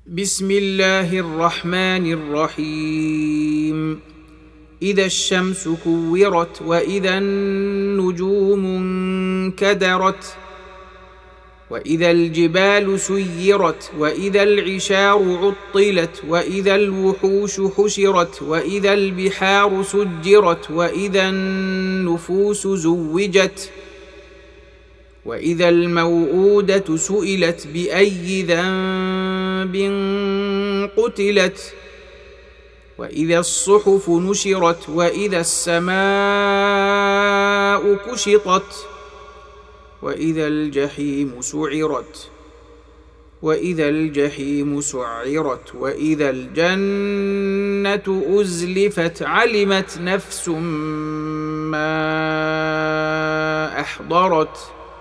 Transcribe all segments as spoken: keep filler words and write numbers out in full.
بسم الله الرحمن الرحيم. إذا الشمس كورت وإذا النجوم انكدرت وإذا الجبال سيرت وإذا العشار عطلت وإذا الوحوش حشرت وإذا البحار سجرت وإذا النفوس زوجت وإذا الموءودة سئلت بأي ذنب قتلت وإذا الصحف نشرت وإذا السماء كشطت وإذا الجحيم سعرت وإذا الجحيم سعرت وإذا الجنة أزلفت علمت نفس ما أحضرت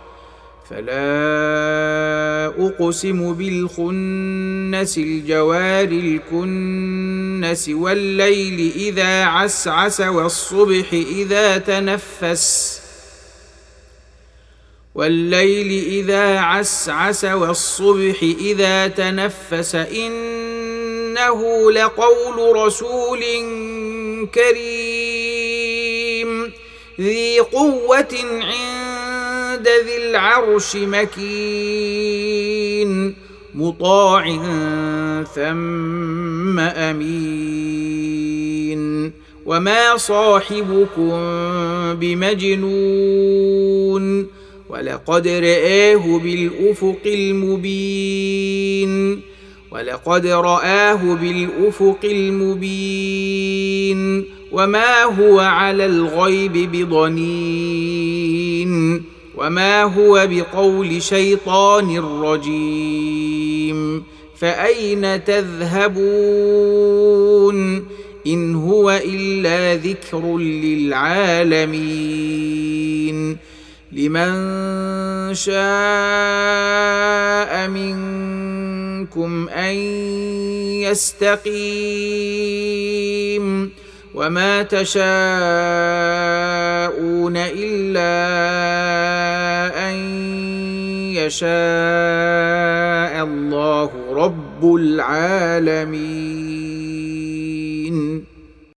فلا أقسم بالخنس الجوار الكنس والليل إذا عسعس والصبح إذا تنفس والليل إذا عسعس والصبح إذا تنفس إنه لقول رسول كريم ذي قوة عند ذي العرش مكين مطاع ثم أمين وما صاحبكم بمجنون ولقد رآه بالأفق المبين ولقد رآه بالأفق المبين وما هو على الغيب بضنين وما هو بقول شيطان رجيم فأين تذهبون إن هو إلا ذكر للعالمين لمن شاء منكم أن يستقيم وما تشاءون إلا أن يشاء الله رب العالمين.